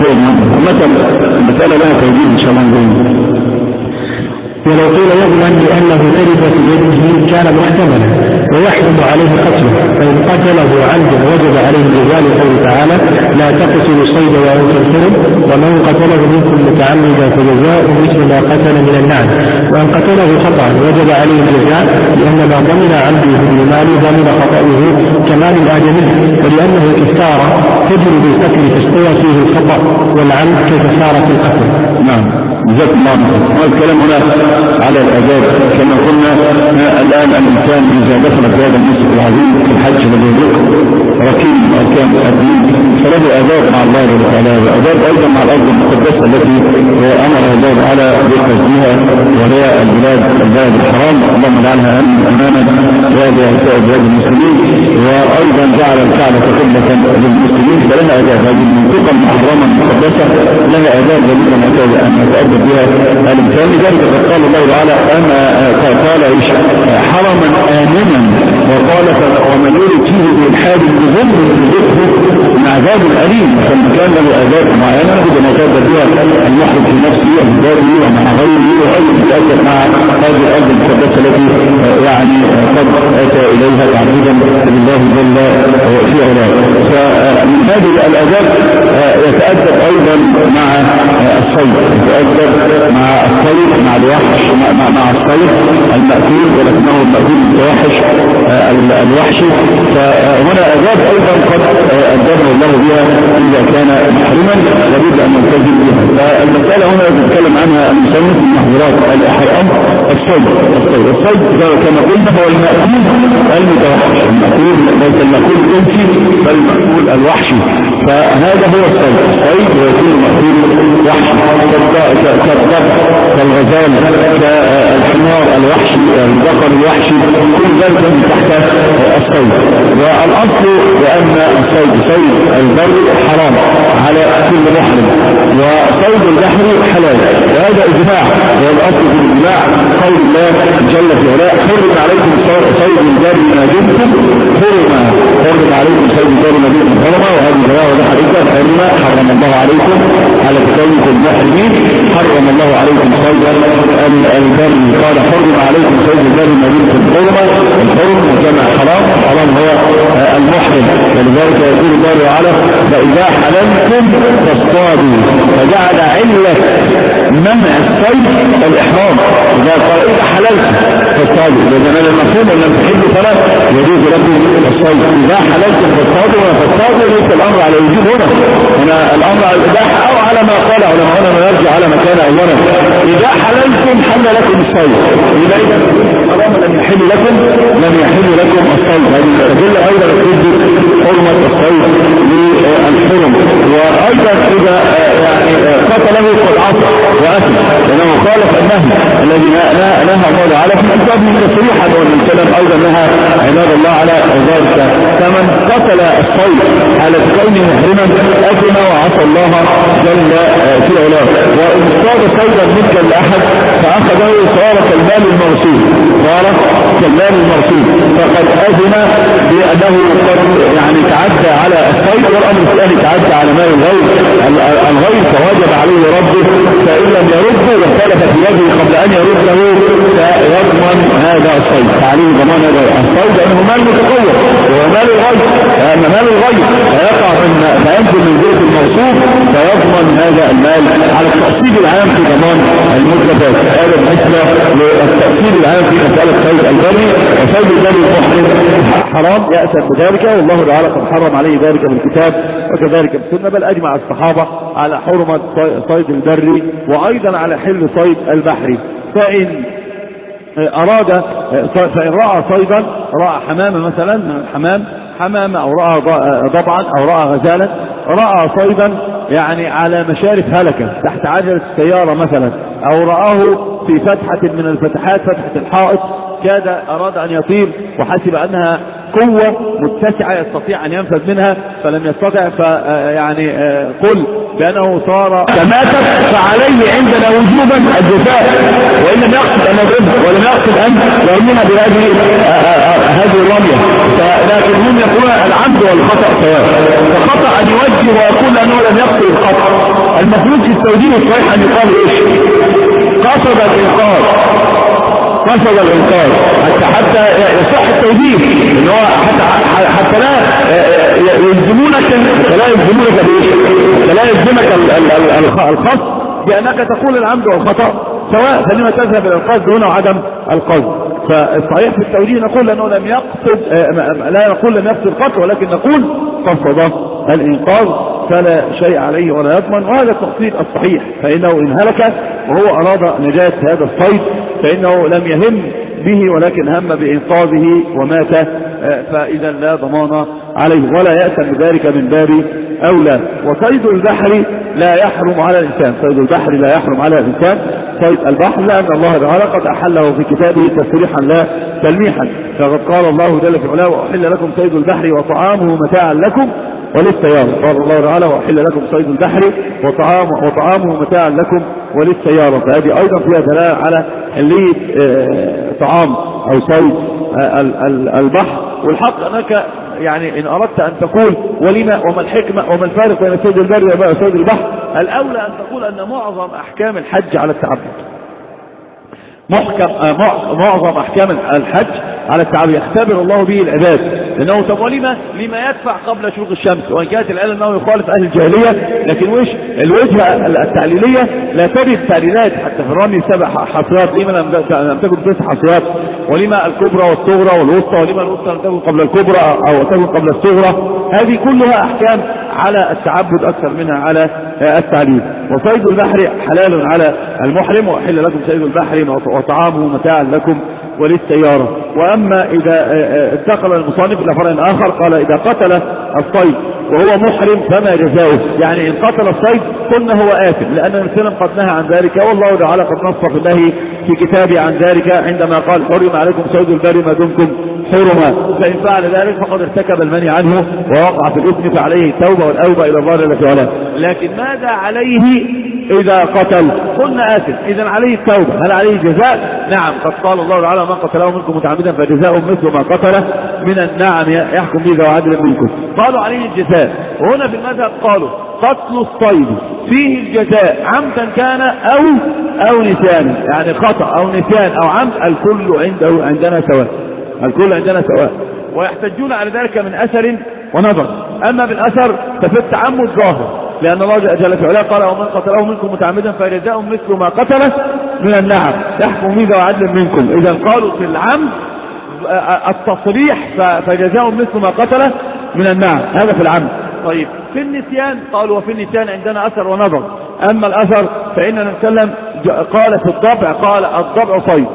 المسألة لها توجيه إن شاء الله. ولو قيل يضمن لأنه تربت بيده كان محتملا ويحرم عليه قتله، فإن قتله عمدا وجب عليه الجزاء لقوله تعالى لا تقتلوا الصيد وأنتم حرم ومن قتله منكم متعمدا فجزاؤه مثل ما قتل من النعم، وإن قتله خطأ وجب عليه الجزاء لأن ما ضمن عمده بالمال ضمن خطأه كمال الآدمي، ولأنه كفارة تجري بالقتل تستوى فيه الخطأ والعمد ككفارة القتل. نعم جزاك الله خير. الكلام هنا على الآداب كما قلنا. الآن الإنسان إذا دخل في هذا المسجد العظيم في الحج والوضوء ركين أركان الدين فله آداب مع الله تعالى وآداب أيضا مع الأرض المقدسة التي أمر الله تعالى بقصدها وهي البلاد الحرام، اللهم اجعلها أمانا وهذه بلاد المسلمين، وأيضا جعل الكعبة قبلة للمسلمين فلها آداب. هذه المنطقة المحرمة المقدسة لها آداب جميلة أن يتأدب بها الإنسان. لذلك قد قال الله تعالى قال حرما آمنا، وقال ومن يرد فيه بإلحاد بظلم يذقه من عذاب أليم. فالمكان له آداب معينة لابد أن يتأدب بها المحرم في نفسه وبذاته ومع غيره، وأيضا يتأدب مع هذه الأرض المقدسة التي يعني قد أتى إليها تعبدا لله جل في علاه. فمن هذه الآداب يتأدب أيضا مع الصيد، يتأدب مع الصيد مع الوحش مع الصيد المأكول ولكنه المأكول الوحش الوحشي. فهنا آداب أيضا قد أدبه الله بها إذا كان محرما لابد أن يلتزم بها. فالمسألة هنا يتكلم عنها المصنف من محظورات الإحرام الصيد كما قلنا هو المأكول المتوحش، المأكول ليس المأكول الإنسي بل المأكول الوحشي. فهذا هو الصيد ويكون مأكول وحشي كالغزال كالحمار الوحشي البقر الوحشي، كل ذلك تحت الصيد. والأصل بأن صيد البر حرام على كل محرم وصيد البحر حلال، وهذا إجماع. والأصل في الإجماع قول الله جل في علاه حرم عليكم صيد البر ما دمتم حرم عليكم صيد البر ما دمتم حرما. وهذه رواية حديثة حرم الله عليكم على كونكم محرمين، حرم الله عليكم صيد البر قال حرم عليكم صيد البر ما دمتم حرما. الحرم جمع حرام هو المحرم، ولذلك يقول الله تعالى فإذا حللتم فاصطادوا، فجعل علة منع الصيد الإحرام. إذا قال حللت فاصطادوا لأن المفهوم أن لم تحلوا فلا يجوز لكم الصيد. إذا حللتم فاصطادوا ليس الأمر على الوجوب هنا الأمر على الإباحة أو على ما قال علماؤنا ما يرجع على مكان أولا. إذا حللتم حل لكم الصيد، إذا حرام لم يحل لكم الصيد. هذه تدل أيضا تثبت حرمة الصيد للحرم. وأيضا إذا يعني قتله قد عصى وأثم لأنه خالف النهي الذي نهى الله تعالى في الكتاب من تصريحا والسلام أيضا نهى عباد الله على ذلك. فمن قتل الصيد على كونه محرما أثم وعصى الله جل في علاه. وإن اصطاد صيدا مثل الأحد فأخذه صار كالمال المرسول فقد أثم بأنه قد يعني تعدى على الصيد، والأمر الثاني تعدى على مال الغير فوجب عليه رده، فإن لم يرده واختلف في يده قبل أن يرده فيضمن هذا الصيد، فعليه ضمان هذا الصيد لأنه مال متقوى وهو مال الغير. أما مال الغير فينزل من ذلك الموصوف فيضمن هذا المال على التأصيل العام في ضمان المتلفات. هذا بالنسبة للتأصيل العام في مسألة صيد البري. وصيد البري المحرم حرام يأثم بذلك، والله تعالى قد حرم عليه ذلك بالكتاب وكذلك بالسنة، بل أجمع الصحابة على حرمة صيد البري وأيضا على حل صيد البحري. فإن رأى صيدا، رأى حمامة مثلا من الحمام حمامة أو رأى ضبعا أو رأى غزالا، رأى صيدا يعني على مشارف هلكة تحت عجلة السيارة مثلا، أو رآه في فتحة من الفتحات فتحة الحائط كاد أراد أن يطير وحسب أنها قوة متسعة يستطيع أن ينفذ منها فلم يستطع، فيعني قل بأنه صار تماتت، فعليه عندنا وجوبا الجزاء، وإن لم يقصد أن يضربها ولم يقصد أن يرميها بهذه الرمية. لكن هم يقولون العمد والخطأ سواء، فخطأ أن يوجه ويقول أنه لم يقصد الخطأ. المفروض في التوجيه الصحيح أن يقال إيش؟ قصد الإنقاذ، قصد الإنقاذ حتى يصح التوجيه، إن هو حتى لا يلزمونك، حتى لا يلزمونك بإيش؟ حتى لا يلزمك الخص بأنك تقول العمد والخطأ سواء، فلما تذهب إلى القصد دون عدم القصد. فالصحيح في التوجيه نقول أنه لم يقصد، لا نقول لم يقصد القتل، ولكن نقول قصد الإنقاذ فلا شيء عليه ولا يضمن، وهذا التفصيل الصحيح. فإنه إن هلك وهو أراد نجاة هذا الصيد فإنه لم يهم به ولكن هم بإنقاذه ومات، فإذا لا ضمان عليه ولا يأتم بذلك من باب أولى. وصيد البحر لا يحرم على الإنسان، صيد البحر لا يحرم على الإنسان صيد البحر، لأن الله تعالى قد أحله في كتابه تصريحا لا تلميحا. فقد قال الله جل في علاه وأحل لكم صيد البحر وطعامه متاعا لكم وللسيارة. قال الله تعالى وأحل لكم صيد البحر وطعامه متاعا لكم وللسيارة، فهذه أيضا فيها دلالة على حلية طعام أو صيد البحر. والحق أنك يعني إن أردت أن تقول ولما وما الحكمة وما الفارق بين صيد البر وصيد البحر، الأولى أن تقول أن معظم أحكام الحج على التعبد، معظم أحكام الحج على التعبد يختبر الله به العباد، لأنه طب ولما يدفع قبل شروق الشمس، وإن كانت الآلة أنه يخالف أهل الجاهلية، لكن الوجهة التعليلية لا تجد تعليلات حتى في الرمي 7 حصيات، لما لم تكن 9 حصيات، ولما الكبرى والصغرى والوسطى، ولما الوسطى لم تكن قبل الكبرى أو تكن قبل الصغرى. هذه كلها أحكام على التعبد أكثر منها على التعليل. وصيد البحر حلال على المحرم، وأحل لكم صيد البحر وطعامه متاعا لكم وللسيارة. وأما إذا انتقل المصنف إلى فرع آخر قال إذا قتل الصيد وهو محرم فما جزاؤه، يعني إن قتل الصيد قلنا هو آثم، لأن الإسلام قد نهى عن ذلك، والله تعالى قد نص في النهي في كتابه عن ذلك عندما قال حرم عليكم صيد البر ما دمتم حرما، فإن فعل ذلك فقد ارتكب المنهي عنه ووقع في الإثم، فعليه التوبة والأوبة إلى الله جل وعلا. لكن ماذا عليه إذا قتل؟ قلنا آثم، إذا عليه التوبة. هل عليه جزاء؟ نعم، قد قال الله تعالى من قتله منكم متعمدا فجزاء مثل ما قتله من النعم يحكم به ذو عدل منكم. قالوا عليه الجزاء. وهنا في المذهب قالوا قتل الصيد فيه الجزاء عمدا كان أو نسيانا، يعني خطأ أو نسيان أو عمد، الكل عندنا سواء، الكل عندنا سواء. ويحتجون على ذلك من أثر ونظر. أما بالأثر ففي التعمد ظاهر، لأن الله جل في علاه قال ومن قتله منكم متعمدا فجزاء مثل ما قتله من النعم يحكم به ذو عدل منكم. إذا قالوا في العمد التصريح فجزاء مثل ما قتله من النعم، هذا في العمد. طيب في النسيان قالوا وفي النسيان عندنا أثر ونظر. أما الأثر فإننا نتكلم قال في الضبع، قال الضبع صيد،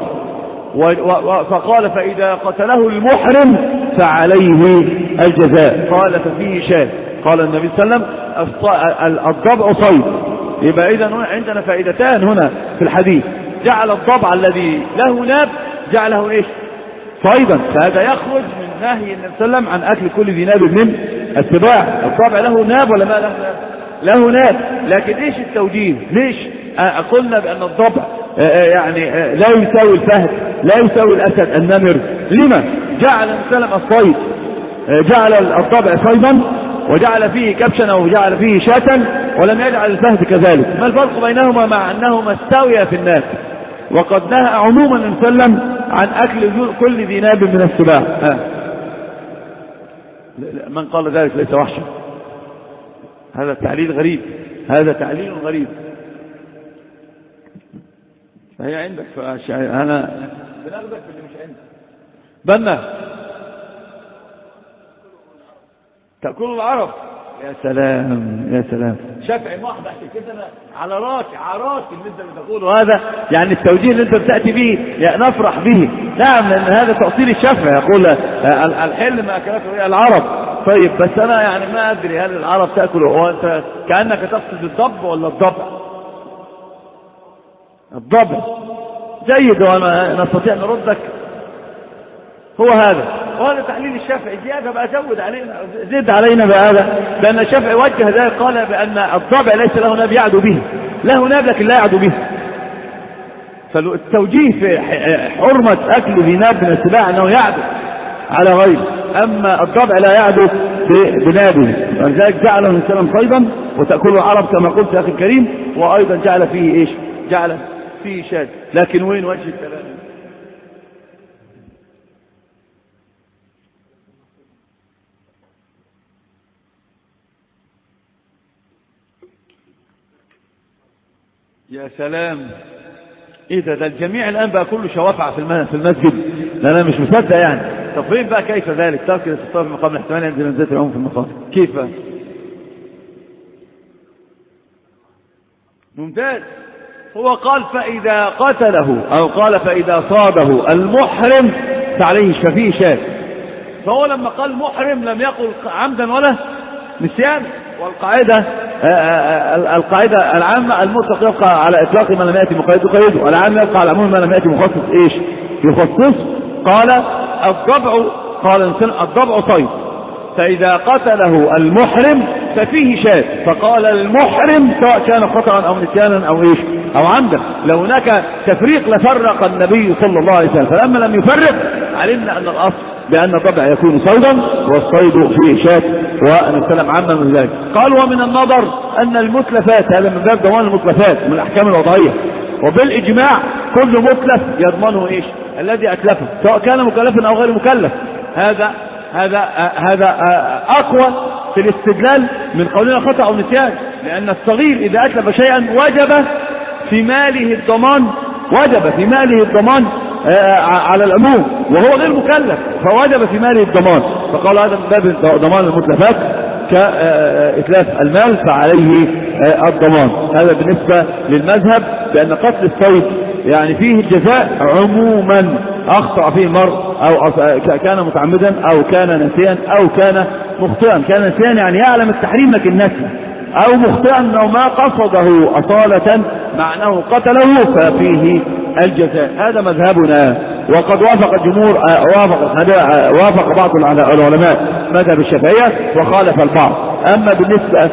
فقال فإذا قتله المحرم فعليه الجزاء، قال ففيه شاة. قال النبي صلى الله عليه وسلم الضبع صيد. يبقى إذن عندنا فائدتان هنا في الحديث، جعل الضبع الذي له ناب جعله إيش؟ صيدا، فهذا يخرج من نهي النبي صلى الله عليه وسلم عن أكل كل ذي ناب من السباع. الضبع له ناب ولا ما له ناب؟ له ناب. لكن إيش التوجيه؟ ليش قلنا بأن الضبع يعني لا يساوي الفهد، لا يساوي الأسد النمر؟ لما جعل النبي صلى الله عليه وسلم الصيد، جعل الضبع صيدا وجعل فيه كبشا وجعل فيه شاة ولم يجعل الفهد كذلك؟ ما الفرق بينهما مع أنهما استويا في الناب؟ وقد نهى عموما النبي صلى الله عليه وسلم عن أكل كل ذي ناب من السباع. من قال ذلك ليس وحشا، هذا تعليل غريب، هذا تعليل غريب. فهي عندك، أنا بناخدك في اللي مش عندك. بنا تأكل العرب. يا سلام يا سلام، شافعي محض كده على راسي عراك اللي انت بتقوله هذا، يعني التوجيه اللي انت بتأتي به نفرح به. نعم، لأن هذا تأصيل الشافعي، يقول الحل ما أكلته العرب. طيب بس أنا يعني ما أدري هل العرب تأكله، وأنت كأنك تقصد الضب ولا الضبع؟ الضبع جيد، وأنا نستطيع نردك. هو هذا وهذا تحليل الشافعي زيادة بقى، زد علينا بهذا، لأن الشافعي وجه ذلك قال بأن الضبع ليس له ناب يعدو به، له ناب لكن لا يعدو به. فالتوجيه في حرمة أكل ذي ناب من السباع أنه يعدو على غيره، أما الضبع لا يعدو بنابه، ولذلك جعله الإنسان صيدا وتأكله العرب كما قلت يا أخي الكريم، وأيضا جعل فيه إيش؟ جعل فيه شاذ. لكن وين وجه الكلام؟ يا سلام، ايه ده الجميع الان بقى كله شوافع في المسجد. لا انا مش مصدق يعني. طب فين بقى كيف ذلك؟ ترك الاستطاعة في مقام الاحتمال عند منزلة العموم في المقام، كيف؟ ممتاز. هو قال فإذا قتله أو قال فإذا صاده المحرم فعليه ففيه شاذ. فهو لما قال محرم لم يقل عمدا ولا نسيان. والقاعدة القاعدة العامة المطلق يبقى على إطلاق ما لم يأتي مقيد يقيده، العام يبقى على عموم ما لم يأتي مخصص إيش يخصص. قال الضبع، قال الإنسان الضبع صيد، فإذا قتله المحرم ففيه شاذ. فقال المحرم سواء كان خطأ أو نسيانا أو إيش أو عمدا. لو هناك تفريق لفرق النبي صلى الله عليه وسلم، فلما لم يفرق علمنا أن الأصل بأن الضبع يكون صيدا والصيد فيه شاذ، ونسلم عما من ذلك. قال ومن النظر أن المتلفات، هذا من باب ضمان المتلفات من الأحكام الوضعية، وبالإجماع كل متلف يضمنه إيش الذي أتلفه سواء كان مكلفا أو غير مكلف. هذا أقوى في الاستدلال من قولنا خطأ أو نسيان، لأن الصغير إذا أتلف شيئا وجب في ماله الضمان، وجب في ماله الضمان على العموم، وهو غير مكلف فوجب في ماله الضمان. فقال هذا من باب ضمان المتلفات كإتلاف المال فعليه الضمان. هذا بالنسبة للمذهب بأن قتل الصيد يعني فيه الجزاء عموما، أخطأ فيه المرء أو كان متعمدا أو كان نسيا أو كان مخطئا. كان نسيا يعني يعلم التحريم لكن نسي، أو مخطئا أو ما قصده أصالة معناه قتله ففيه الجزاء. هذا مذهبنا، وقد وافق الجمهور وافق بعض العلماء مذهب الشافعية وخالف البعض. أما بالنسبة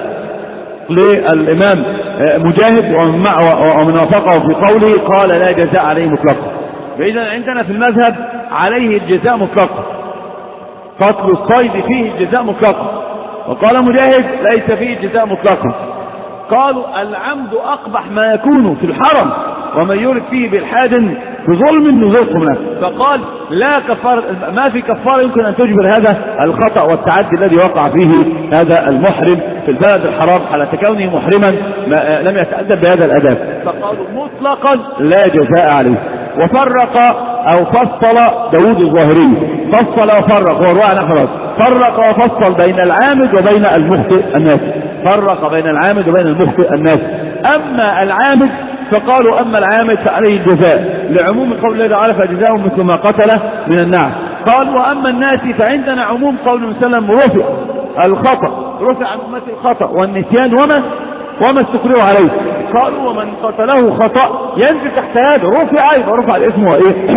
للإمام مجاهد ومن وافقه في قوله قال لا جزاء عليه مطلقا. فإذا عندنا في المذهب عليه الجزاء مطلقا، قتل الصيد فيه الجزاء مطلقا. وقال مجاهد ليس فيه الجزاء مطلقا. قالوا العمد أقبح ما يكون في الحرم، ومن يرد فيه بالحاد بظلم نذقه منه. فقال لا كفارة، ما في كفارة يمكن أن تجبر هذا الخطأ والتعدي الذي وقع فيه هذا المحرم في البلد الحرام على تكونه محرما لم يتأدب بهذا الأداب. فقالوا مطلقا لا جزاء عليه. وفرق أو فصل داود الظاهري، فصل وفرق، هو الرواية نحن فرق وفصل بين العامد وبين المخطئ الناس، فرق بين العامد وبين المخطئ الناس. أما العامد فقالوا أما العامد فعليه الجزاء لعموم قول الله تعالى فجزاء مثل ما قتل من النعم. قال وأما الناس فعندنا عموم قول النبي صلى الله عليه وسلم رفع الخطأ، رفع عن أمة الخطأ والنسيان وما استكرهوا عليه. قالوا ومن قتله خطأ ينزل تحت هذا رفع، أيضا رفع الاسم وإيه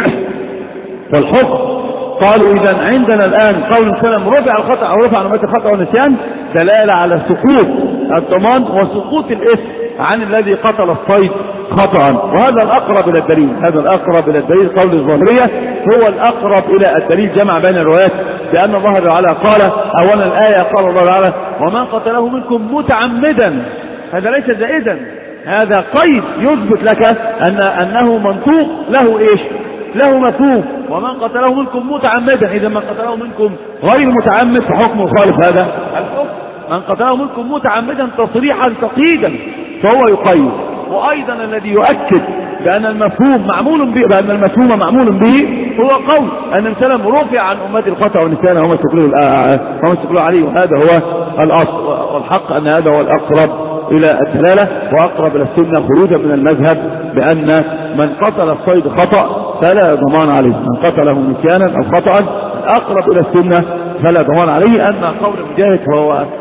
والحكم. قالوا إذا عندنا الآن قول السلام رفع الخطأ أو رفع عن أمة الخطأ والنسيان دلالة على سقوط الضمان وسقوط الاسم عن الذي قتل الصيد خطأ. وهذا الأقرب إلى الدليل، هذا الأقرب إلى الدليل. قول الظاهرية هو الأقرب إلى الدليل، جمع بين الروايات بأن الله تعالى قال أولا الآية قال الله تعالى ومن قتله منكم متعمدا، هذا ليس زائدا، هذا قيد يثبت لك أنه منطوق له إيش له مفهوم. ومن قتله منكم متعمدا، إذا من قتله منكم غير متعمد فحكمه خالف هذا الحكم. من قتله منكم متعمدا تصريحا تقييدا فهو يقيد. وأيضا الذي يؤكد بأن المفهوم معمول به، بأن المفهوم معمول به هو قول أن السلام رفع عن أمة الخطأ والنسيان وما استقلوا عليه. وهذا هو الأصل، والحق أن هذا هو الأقرب إلى الدلالة وأقرب إلى السنة خروجا من المذهب بأن من قتل الصيد خطأ فلا ضمان عليه، من قتله نسيانا أو خطأ أقرب إلى السنة فلا ضمان عليه. أما قول مجاهد فهو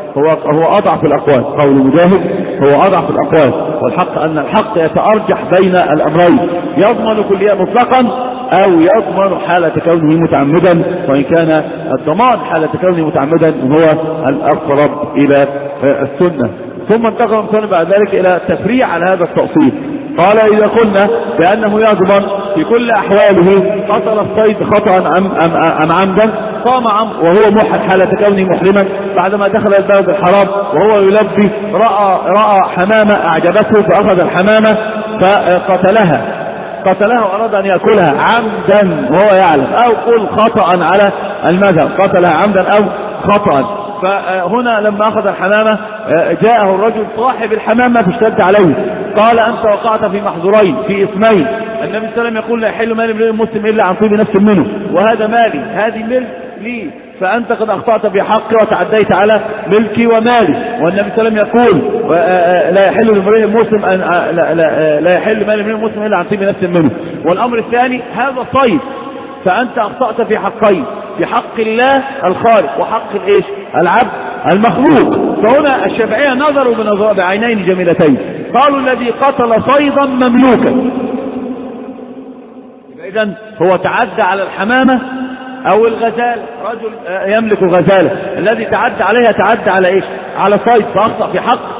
هو أضعف الأقوال. قول مجاهد هو أضعف الأقوال، والحق أن الحق يتأرجح بين الأمرين، يضمن كلية مطلقا أو يضمن حالة كونه متعمدا، وإن كان الضمان حالة كونه متعمدا هو الأقرب إلى السنة. ثم انتقل المصنف بعد ذلك إلى التفريع على هذا التأصيل. قال إذا قلنا بأنه يضمن في كل أحواله قتل الصيد خطأ أم عمدا، قام وهو حالة كونه محرما بعدما دخل البلد الحرام وهو يلبي رأى حمامة أعجبته فأخذ الحمامة فقتلها وأراد أن يأكلها عمدا وهو يعلم، أو قل خطأ على المذهب، قتلها عمدا أو خطأ. فهنا لما أخذ الحمامة جاءه الرجل صاحب الحمامة فاشتد عليه، قال أنت وقعت في محظورين في اسمين. النبي صلى الله عليه وسلم يقول لا يحل مال امرئ مسلم إلا عن طيب نفس منه، وهذا مالي، هذه ملك لي، فأنت قد أخطأت في حقي وتعديت على ملكي ومالي. والنبي صلى الله عليه وسلم يقول لا يحل لامرئ مسلم لا يحل مال امرئ مسلم إلا عن طيب نفس منه. والأمر الثاني هذا صيد، فأنت أخطأت في حقين، في حق الله الخالق وحق الإيش العبد المخلوق. فهنا الشافعية نظروا بعينين جميلتين، قالوا الذي قتل صيدا مملوكا، إذن هو تعدى على الحمامة أو الغزال، رجل يملك غزالة، الذي تعدى عليها تعدى على إيش على صيد، فأخطأ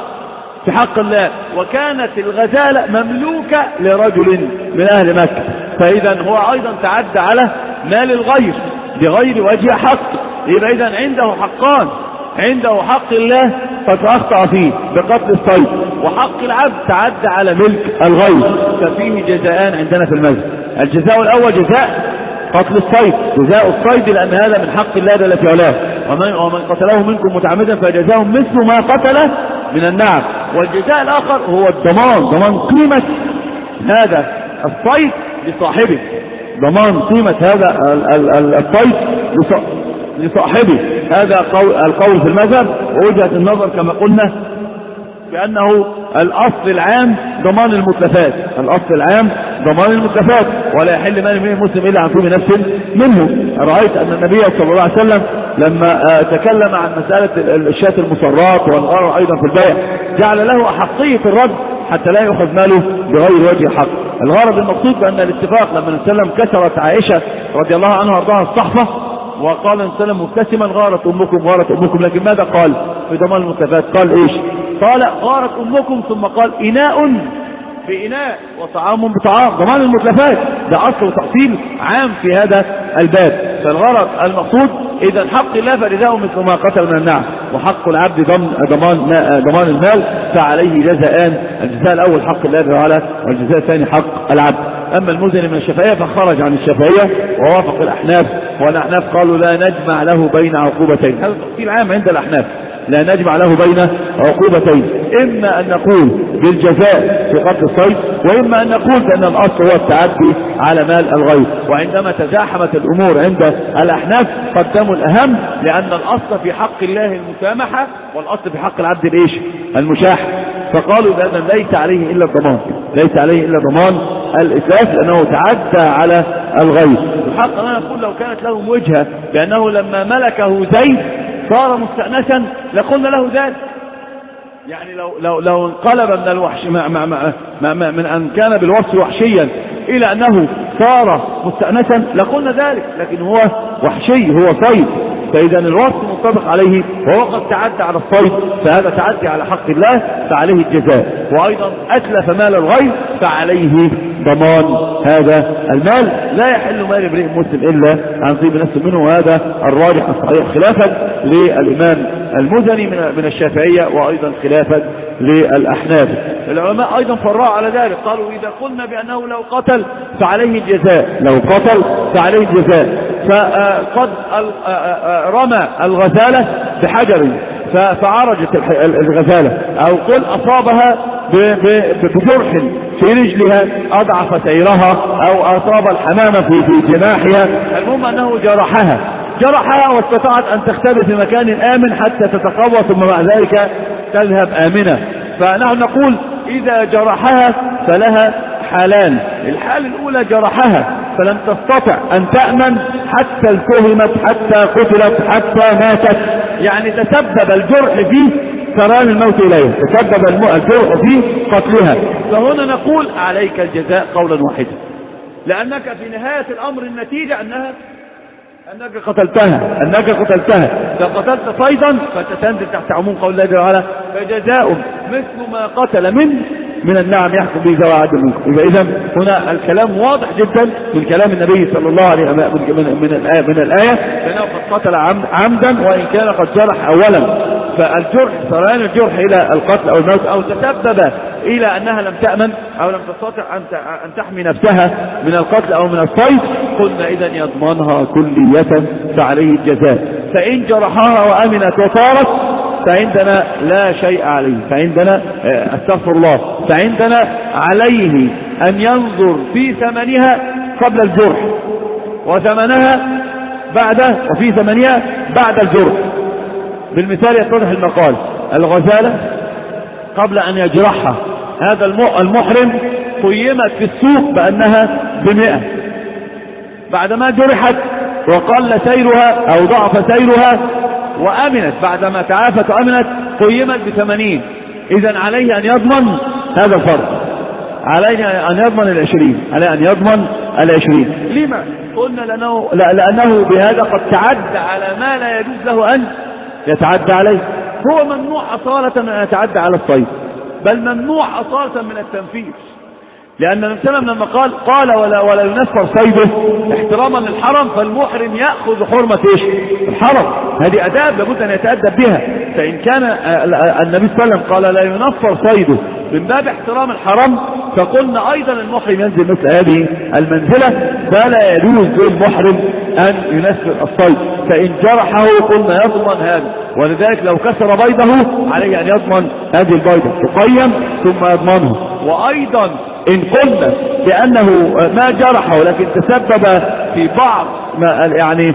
في حق الله، وكانت الغزالة مملوكة لرجل من أهل مكة، فإذا هو أيضا تعدى على مال الغير بغير وجه حق. يبقى إذن عنده حقان، عنده حق الله قد أخطأ فيه بقتل الصيد، وحق العبد تعدى على ملك الغير، ففيه جزاءان عندنا في المذهب. الجزاء الأول جزاء قتل الصيد، جزاء الصيد لأن هذا من حق الله جل في علاه، ومن قتله منكم متعمدا فجزاء مثل ما قتل من النعم. والجزاء الآخر هو الضمان، ضمان قيمة هذا الصيد لصاحبه، ضمان قيمة هذا الصيد لصاحبه. هذا القول في المذهب، ووجهة النظر كما قلنا بأنه الأصل العام ضمان المتلفات، الأصل العام ضمان المتلفات، ولا يحل مال امرئ مسلم إلا عن طيب نفس منه. رأيت أن النبي صلى الله عليه وسلم لما تكلم عن مسألة الشاة المصرات والغرر أيضا في البيع جعل له أحقية الرد حتى لا يأخذ ماله بغير وجه حق. الغرض المقصود بأن الاتفاق لما نسلم كسرت عائشة رضي الله عنها وارضاها الصحفة، وقال نسلم مبتسما غارت أمكم، لكن ماذا قال في ضمان المتلفات؟ قال إيش؟ قال غارت أمكم، ثم قال إناء بإناء وطعام بطعام، ضمان المتلفات ده أصل وتأصيل عام في هذا الباب. فالغرض المقصود إذا حق الله فجزاء مثل ما قتل من النعم، وحق العبد ضمان المال فعليه جزاءان، الجزاء الأول حق الله تعالى، والجزاء الثاني حق العبد. أما المزني من الشافعية فخرج عن الشافعية ووافق الأحناف، والأحناف قالوا لا نجمع له بين عقوبتين، هذا تفصيل عام عند الأحناف، لا نجمع له بين عقوبتين، إما أن نقول بالجزاء في قتل الصيد، وإما أن نقول بأن الأصل هو التعدي على مال الغير. وعندما تزاحمت الأمور عند الأحناف قدموا الأهم، لأن الأصل في حق الله المسامحة، والأصل في حق العبد الإيش المشاحة، فقالوا بأن ليس عليه إلا الضمان، ليس عليه إلا ضمان الإتلاف لأنه تعدى على الغير. الحق أنا نقول لو كانت لهم وجهة بأنه لما ملكه زيد صار مستأنسا لقلنا له ذلك، يعني لو انقلب من الوحش من أن كان بالوصف وحشيا إلى أنه صار مستأنسا لقلنا ذلك، لكن هو وحشي، هو صيد، فإذا الوصف مطابق عليه وهو قد تعدى على الصيد، فهذا تعدي على حق الله فعليه الجزاء، وأيضا أتلف مال الغير فعليه ضمان هذا المال. لا يحل مال امرئ مسلم إلا عن طيب نفس منه، وهذا الراجح الصحيح خلافا للإمام المزني من الشافعية، وأيضا خلافا للأحناف. العلماء أيضا فرعوا على ذلك، قالوا إذا قلنا بأنه لو قتل فعليه الجزاء، لو قتل فعليه الجزاء، فقد رمى الغزالة بحجر فعرجت الغزالة، أو قل أصابها بجرح في رجلها أضعف سيرها، أو أصاب الحمامة في جناحها، المهم أنه جرحها واستطاعت أن تختبئ في مكان آمن حتى تتقوى، ثم بعد ذلك تذهب آمنة. فنحن نقول إذا جرحها فلها حالان، الحالة الأولى جرحها فلم تستطع أن تأمن حتى التهمت، حتى قتلت، حتى ماتت، يعني تسبب الجرح في سريان الموت إليه، تسبب الجرح في قتلها. فهنا نقول عليك الجزاء قولا واحدا، لأنك في نهاية الأمر النتيجة أنك قتلتها، فقتلت صيدا فتنزل تحت عموم قول الله جل وعلا فجزاء مثل ما قتل من النعم يحكم به ذوي عدل منكم. إذا هنا الكلام واضح جدا من كلام النبي صلى الله عليه وسلم من الآية لأنه قد قتل عمدا وإن كان قد جرح أولا. فالجرح سريان الجرح إلى القتل أو الموت أو تسبب إلى أنها لم تأمن أو لم تستطع أن تحمي نفسها من القتل أو من الصيد، قلنا إذا يضمنها كلية فعليه الجزاء. فإن جرحها وأمنت وطارت فعندنا لا شيء عليه، فعندنا استغفر الله، فعندنا عليه أن ينظر في ثمنها قبل الجرح وثمنها وفي ثمنها بعد الجرح. بالمثال يتضح المقال: الغزالة قبل أن يجرحها هذا المحرم قيمت في السوق بأنها ب100، بعدما جرحت وقل سيرها أو ضعف سيرها وأمنت بعدما تعافت وأمنت قيمت ب80. إذن عليه أن يضمن هذا الفرق، عليه أن يضمن 20، عليه أن يضمن 20. لما؟ قلنا لأنه بهذا قد تعدى على ما لا يجوز له أن يتعدى عليه. هو ممنوع أصالة أن يتعدى على الصيد، بل ممنوع أصالة من التنفيذ، لأن النبي صلى الله عليه وسلم لما قال ولا ينفر صيده احتراما للحرم، فالمحرم يأخذ حرمة الحرم. هذه أداب لابد أن يتأدب بها. فإن كان النبي صلى الله عليه وسلم قال لا ينفر صيده من باب احترام الحرم، فقلنا أيضا المحرم ينزل مثل هذه المنزلة، فلا يجوز للمحرم أن ينفر الصيد. فإن جرحه قلنا يضمن هذا، ولذلك لو كسر بيضه عليه أن يضمن هذه البيضة، تقيم ثم يضمنه. وأيضا إن قلنا بأنه ما جرحه ولكن تسبب في بعض يعني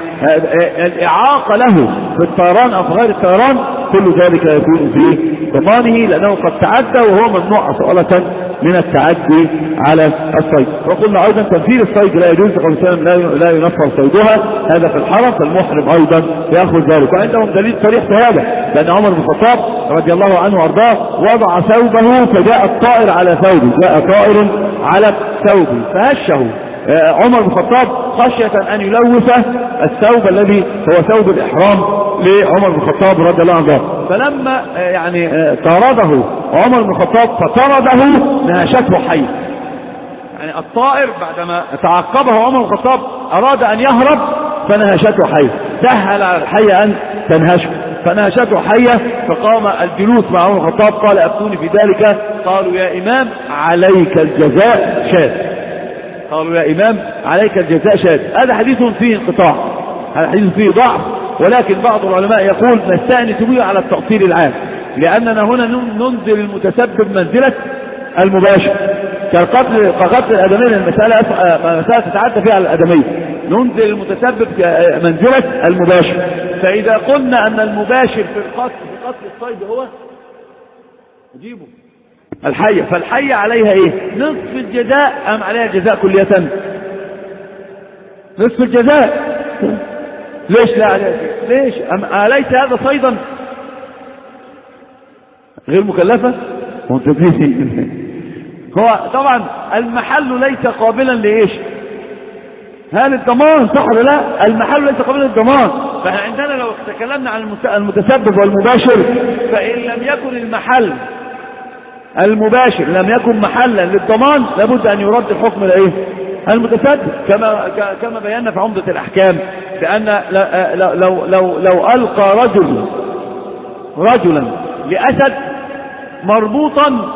الإعاقة له في الطيران أو في غير الطيران، كل ذلك يكون في ضمانه، لأنه قد تعدى وهو ممنوع أصالة من التعدي على الصيد. وقلنا أيضا تنفيذ الصيد لا يجوز، قول السلام لا ينفر صيدها، هذا في الحرم، فالمحرم أيضا يأخذ ذلك. وعندهم دليل صريح في هذا، لأن عمر بن الخطاب رضي الله عنه وأرضاه وضع ثوبه فجاء الطائر على ثوبه، جاء طائر على ثوبه فهشه عمر بن الخطاب خشية أن يلوث الثوب الذي هو ثوب الإحرام لعمر بن الخطاب رضي الله عنه. فلما يعني طارده عمر بن الخطاب فطرده نهشته حية، يعني الطائر بعدما تعقبه عمر بن الخطاب أراد أن يهرب فنهشته حية، سهل على الحية أن تنهشه فنهشته حية. فقام الجلوس مع عمر بن الخطاب قال أفتوني في ذلك، قالوا يا إمام عليك الجزاء شاذ، قالوا يا إمام عليك الجزاء شاذ. هذا حديث فيه انقطاع، هذا حديث فيه ضعف، ولكن بعض العلماء يقول نستأنس به على التأصيل العام، لأننا هنا ننزل المتسبب منزلة المباشر كقتل الأدمين. المسألة تتعدى فيها على الأدمين، ننزل المتسبب منزلة المباشر. فإذا قلنا أن المباشر في قتل الصيد هو جيبه الحية، فالحية عليها ايه؟ نصف الجزاء ام عليها الجزاء كلية؟ نصف الجزاء. ليش لا عليها؟ ليش؟ أليس هذا صيدا غير مكلفة؟ هو طبعا المحل ليس قابلا لإيش؟ هل الضمان صح ولا لا؟ المحل ليس قابلا للضمان. فاحنا عندنا لو تكلمنا عن المتسبب والمباشر، فإن لم يكن المحل المباشر لم يكن محلا للضمان لابد أن يرد الحكم لإيه؟ المتسبب، كما بينا في عمدة الأحكام، بأن لو ألقى رجلا لأسد مربوطا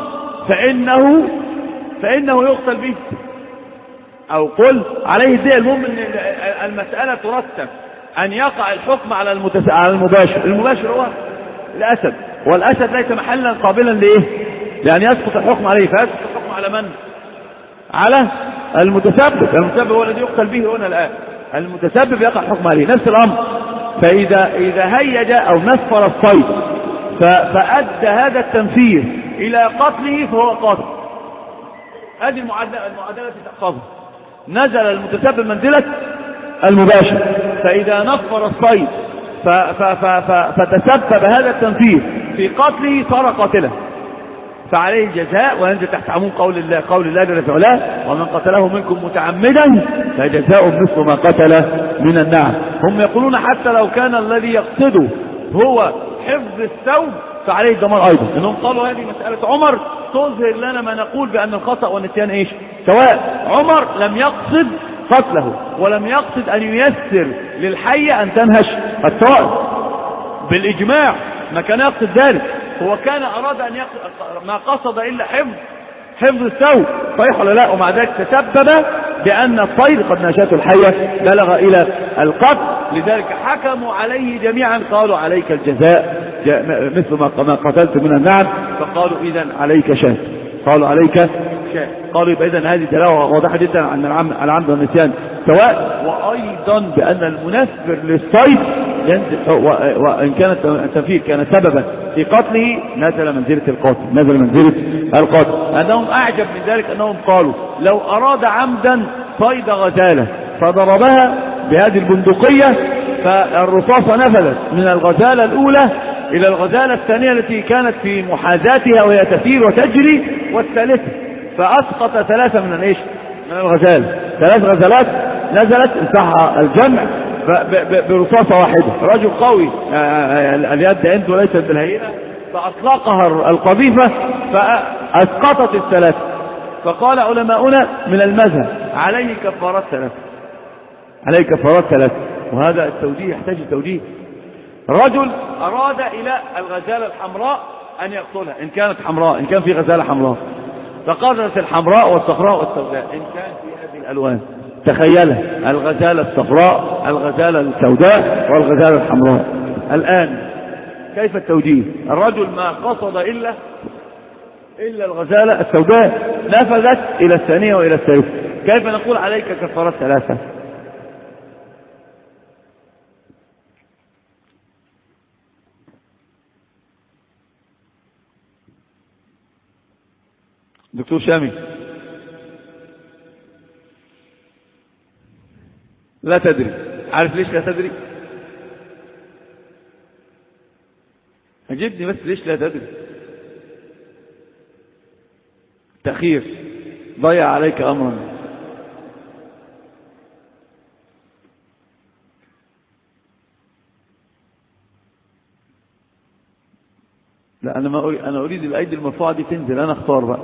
فإنه يقتل به، أو قل عليه الدية. المهم أن المسألة ترتب أن يقع الحكم على المباشر. المباشر هو الأسد، والأسد ليس محلا قابلا لإيه؟ يعني يسقط الحكم عليه، فيسقط الحكم على من؟ على المتسبب. المتسبب هو الذي يقتل به هنا الآن، المتسبب يقع الحكم عليه. نفس الأمر، فإذا هيج أو نفر الصيد فأدى هذا التنفير إلى قتله فهو قاتل. هذه المعادلة التي تحفظها، نزل المتسبب منزلة المباشر. فإذا نفر الصيد فتسبب هذا التنفيذ في قتله صار قاتلا، فعليه الجزاء وينزل تحت عموم قول الله جل في علاه: ومن قتله منكم متعمدا فجزاء مثل ما قتل من النعم. هم يقولون حتى لو كان الذي يقصده هو حفظ الثوب فعليه الضمان ايضا، انهم قالوا هذه مسألة عمر تظهر لنا ما نقول بان الخطأ والنسيان ايش سواء. عمر لم يقصد قتله ولم يقصد ان ييسر للحية ان تنهش الطائر بالاجماع، ما كان يقصد ذلك، هو كان اراد ان ما قصد الا حفظ الثوب، صحيح ولا لا؟ ومع ذلك تسبب بان الطير قد نهشته الحية بلغ الى القتل، لذلك حكموا عليه جميعا قالوا عليك الجزاء مثل ما قتلت من النعم، فقالوا اذا عليك شاة، قالوا يبقى اذا هذه دلاله واضحه جدا عن العمد والنسيان سواء، وايضا بان المنفر للصيد ينزل، وان كان التنفيذ كان سببا في قتله نزل منزله القاتل. انهم اعجب من ذلك انهم قالوا لو اراد عمدا صيد غزاله فضربها بهذه البندقيه فالرصاصه نفذت من الغزاله الاولى الى الغزاله الثانيه التي كانت في محاذاتها وهي تسير وتجري، والثالثه فاسقط ثلاثه من الغزال، 3 غزلات نزلت انصح الجمع برصاصه واحده. رجل قوي اليد عنده ليست بالهينه فاطلقها القذيفه فاسقطت ال3. فقال علماؤنا من المذهب عليه كفارات 3، وهذا التوجيه يحتاج توجيه. رجل أراد إلى الغزالة الحمراء أن يقتلها إن كانت حمراء، إن كان في غزالة حمراء، فقدرت الحمراء والصفراء والسوداء إن كان في هذه الألوان، تخيلها الغزالة الصفراء الغزالة السوداء والغزالة الحمراء. الآن كيف التوجيه؟ الرجل ما قصد إلا الغزالة السوداء نفذت إلى الثانية وإلى الثالثة، كيف نقول عليك كفارات 3؟ دكتور شامي لا تدري، عارف ليش لا تدري؟ عجبني بس ليش لا تدري؟ تأخير ضيع عليك أمرا. لا أنا أريد الأيدي المرفوعة دي تنزل، أنا أختار بقى.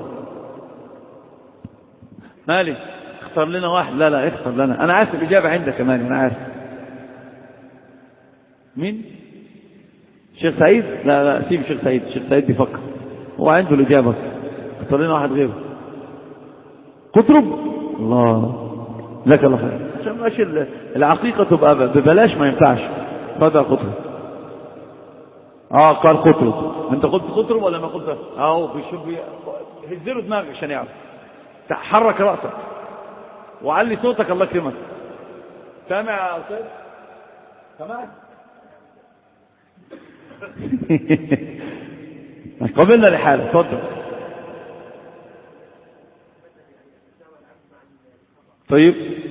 مالي اختار لنا واحد. لا اختار لنا، أنا عارف الإجابة عندك كمان، أنا عارف. مين؟ شيخ سعيد؟ لا سيب شيخ سعيد بيفكر، هو عنده الإجابة. اختار لنا واحد غيره. قطرب. الله لك الله خير، عشان ماشي العقيقة تبقى ببلاش ما ينفعش. فضل قطرب. قال قطرب. انت قلت قطرب ولا ما قلت؟ بيشوف هزله دماغك عشان يعرف. حرك رأسك وعلي صوتك الله يكرمك. سامع يا أستاذ؟ سامعك؟ قبلنا لحالة. اتفضل. طيب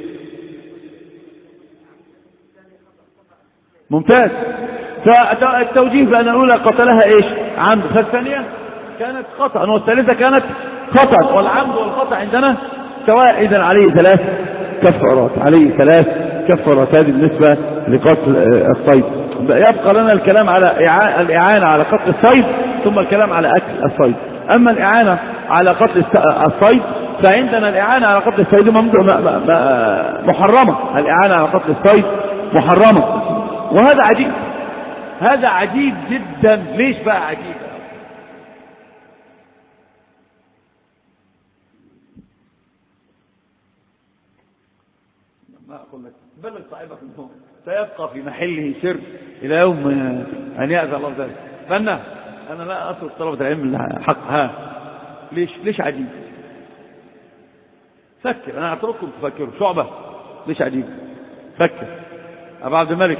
ممتاز. فالتوجيه بأن الأولى قتلها عمد، فالثانية كانت خطأ، والثالثة كانت خطأ، والعمد والخطأ عندنا سواء. إذن عليه 3 كفارات. هذه بالنسبة لقتل الصيد. يبقى لنا الكلام على الإعانة على قتل الصيد، ثم الكلام على أكل الصيد. أما الإعانة على قتل الصيد فعندنا الإعانة على قتل الصيد محرمة. الإعانة على قتل الصيد محرمة، وهذا عجيب، هذا عجيب جدا. ليش بقى عجيب؟ ما أقول لك بلغ صاحبك منه سيبقى في محله سر إلى يوم أن يأذن الله ذلك. فأنا لا أترك طلبة العلم حقها. ليش عجيب؟ فكر، أنا أترككم تفكروا. شعبة ليش عجيب؟ فكر. أبو عبد الملك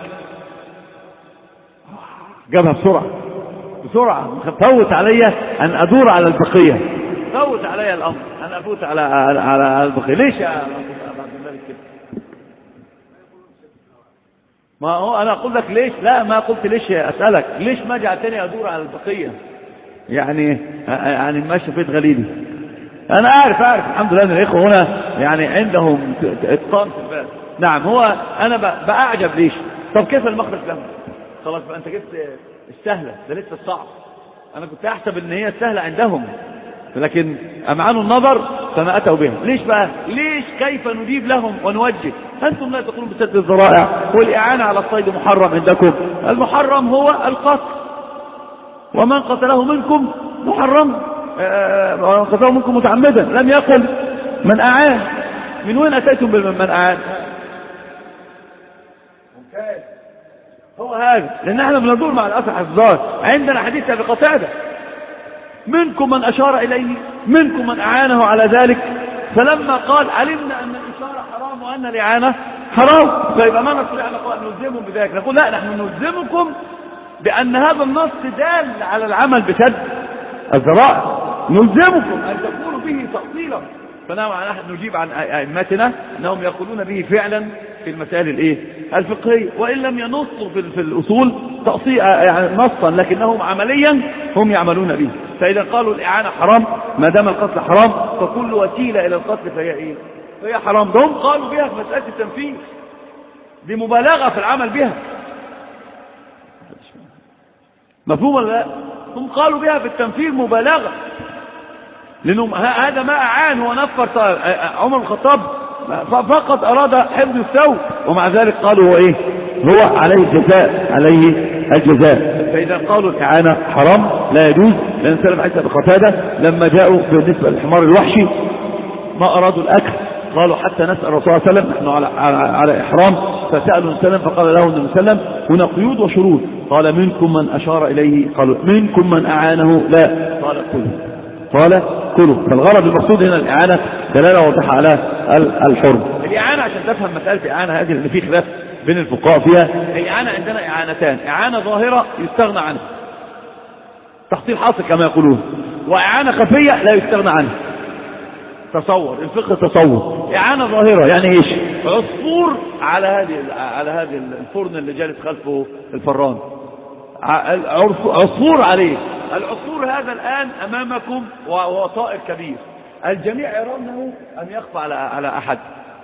جابها بسرعة. فوت علي أن أدور على البقية، فوت علي الأمر أن أفوت على البقية. ليش يا أبو عبد الملك كده؟ ما هو أنا أقول لك ليش، لا ما قلت ليش، أسألك ليش ما جعلتني أدور على البقية؟ يعني ماشي في غليلي. أنا أعرف الحمد لله أن الإخوة هنا يعني عندهم إتقان في الباب. نعم، هو أنا بأعجب ليش. طب كيف المخرج له؟ خلاص بقى أنت جبت السهلة، ده لسه الصعب. أنا كنت أحسب أن هي السهلة عندهم، لكن أمعنوا النظر فما أتوا بها. ليش بقى؟ ليش؟ كيف نجيب لهم ونوجه؟ أنتم لا تقولون بسد الذرائع والإعانة على الصيد محرم عندكم. المحرم هو القتل، ومن قتله منكم محرم، ومن قتله منكم متعمدا، لم يقل من أعان. من وين أتيتم بالمن أعان؟ ممتاز، هو هذا. لأن احنا بندور مع الأسف حفظات. عندنا حديث أبي قتادة: منكم من أشار إليه، منكم من أعانه على ذلك. فلما قال علمنا أن الإشارة حرام وأن الإعانة حرام، فيبقى ما نستطيع أن نلزمهم بذلك. نقول لا، نحن نلزمكم بأن هذا النص دال على العمل بسد الذرائع، نلزمكم أن تقولوا به تأصيلا. فنحن نجيب عن أئمتنا أنهم يقولون به فعلا في المسائل الفقهية، وإن لم ينصوا في الأصول يعني نصا، لكنهم عمليا هم يعملون به. فإذا قالوا الإعانة حرام ما دام القتل حرام، فكل وسيلة إلى القتل فهي حرام. هم قالوا بها في مسألة التنفيذ، بمبالغة في العمل بها. مفهوم ولا لا؟ هم قالوا بها في التنفيذ مبالغة، لأنهم هذا ما أعان ونفر. عمر الخطاب فقط أراد حفظ الثوب، ومع ذلك قالوا هو عليه الجزاء. فإذا قالوا الإعانة حرام لا يجوز. لأن سلم عيسى بقتادة لما جاءوا بالنسبة للحمار الوحشي ما أرادوا الأكل، قالوا حتى نسأل الرسول صلى الله عليه وسلم، نحن على إحرام. فسألوا النبي فقال له النبي صلى الله عليه وسلم هنا قيود وشروط. قال منكم من أشار إليه، قالوا منكم من أعانه، لا، قال كلوا. فالغرض المقصود هنا الإعانة دلالة واضحة على الحرم. الإعانة عشان تفهم مسألة الإعانة هذه اللي فيه خلاف بين الفقهاء فيها. الإعانة عندنا إعانتان: إعانة ظاهرة يستغنى عنها، تحصيل حاصل كما يقولون، وإعانة خفية لا يستغنى عنها. تصور الفقه، تصور إعانة ظاهرة يعني إيش؟ عصفور على هذه الفرن اللي جالس خلفه الفران، عصفور عليه. العصفور هذا الآن أمامكم وهو طائر كبير، الجميع يرونه أم يخفى على أحد؟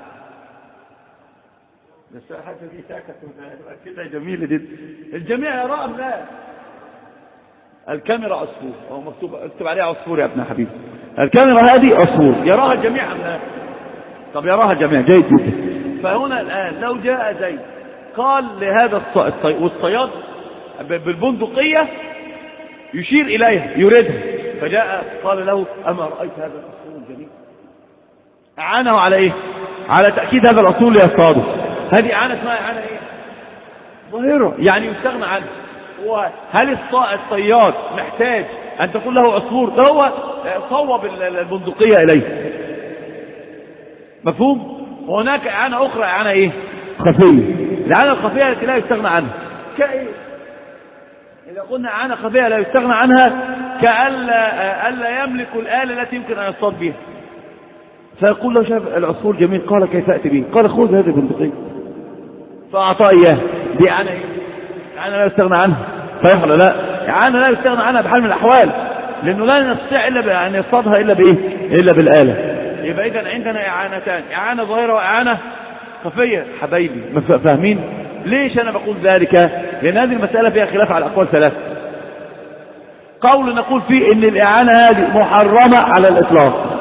بس الحاجة دي ساكت كده جميلة جدا. الجميع يراه أم لا؟ الكاميرا عصفور، أو مكتوب اكتب عليها عصفور يا ابن حبيبي. الكاميرا هذه عصفور، يراها الجميع أم لا؟ طب يراها الجميع، جيد جدا. فهنا الآن لو جاء زيد قال لهذا والصياد بالبندقية يشير إليها يريدها، فجاء قال له أما رأيت هذا العصفور الجميل؟ أعانه على إيه؟ على تأكيد هذا العصفور ليصطاده. هذه إعانة اسمها إعانة ظاهرة، يعني يستغنى عنه. وهل الصياد محتاج أن تقول له عصفور؟ ده هو صوب البندقية إليه. مفهوم؟ وهناك إعانة أخرى، إعانة خفية. الإعانة الخفية التي لا يستغنى عنها كإيه؟ إذا قلنا إعانة خفية لا يستغنى عنها، كألا يملك الآلة التي يمكن أن يصطاد بها، فيقول له شاف العصفور جميل، قال كيف أتي به؟ قال خذ هذه البندقية، فأعطاه إياه. دي إعانة إعانة لا يستغنى عنها، صحيح ولا لا؟ إعانة لا يستغنى عنها بحال من الأحوال، لأنه لا يستطيع إلا أن يصطادها إلا بالآلة. يبقى إذن عندنا إعانتان: إعانة ظاهرة وإعانة خفية. حبايبي فاهمين ليش أنا بقول ذلك؟ لأن هذه المسألة فيها خلاف على أقوال ثلاثة. قول نقول فيه إن الإعانة هذه محرمة على الإطلاق،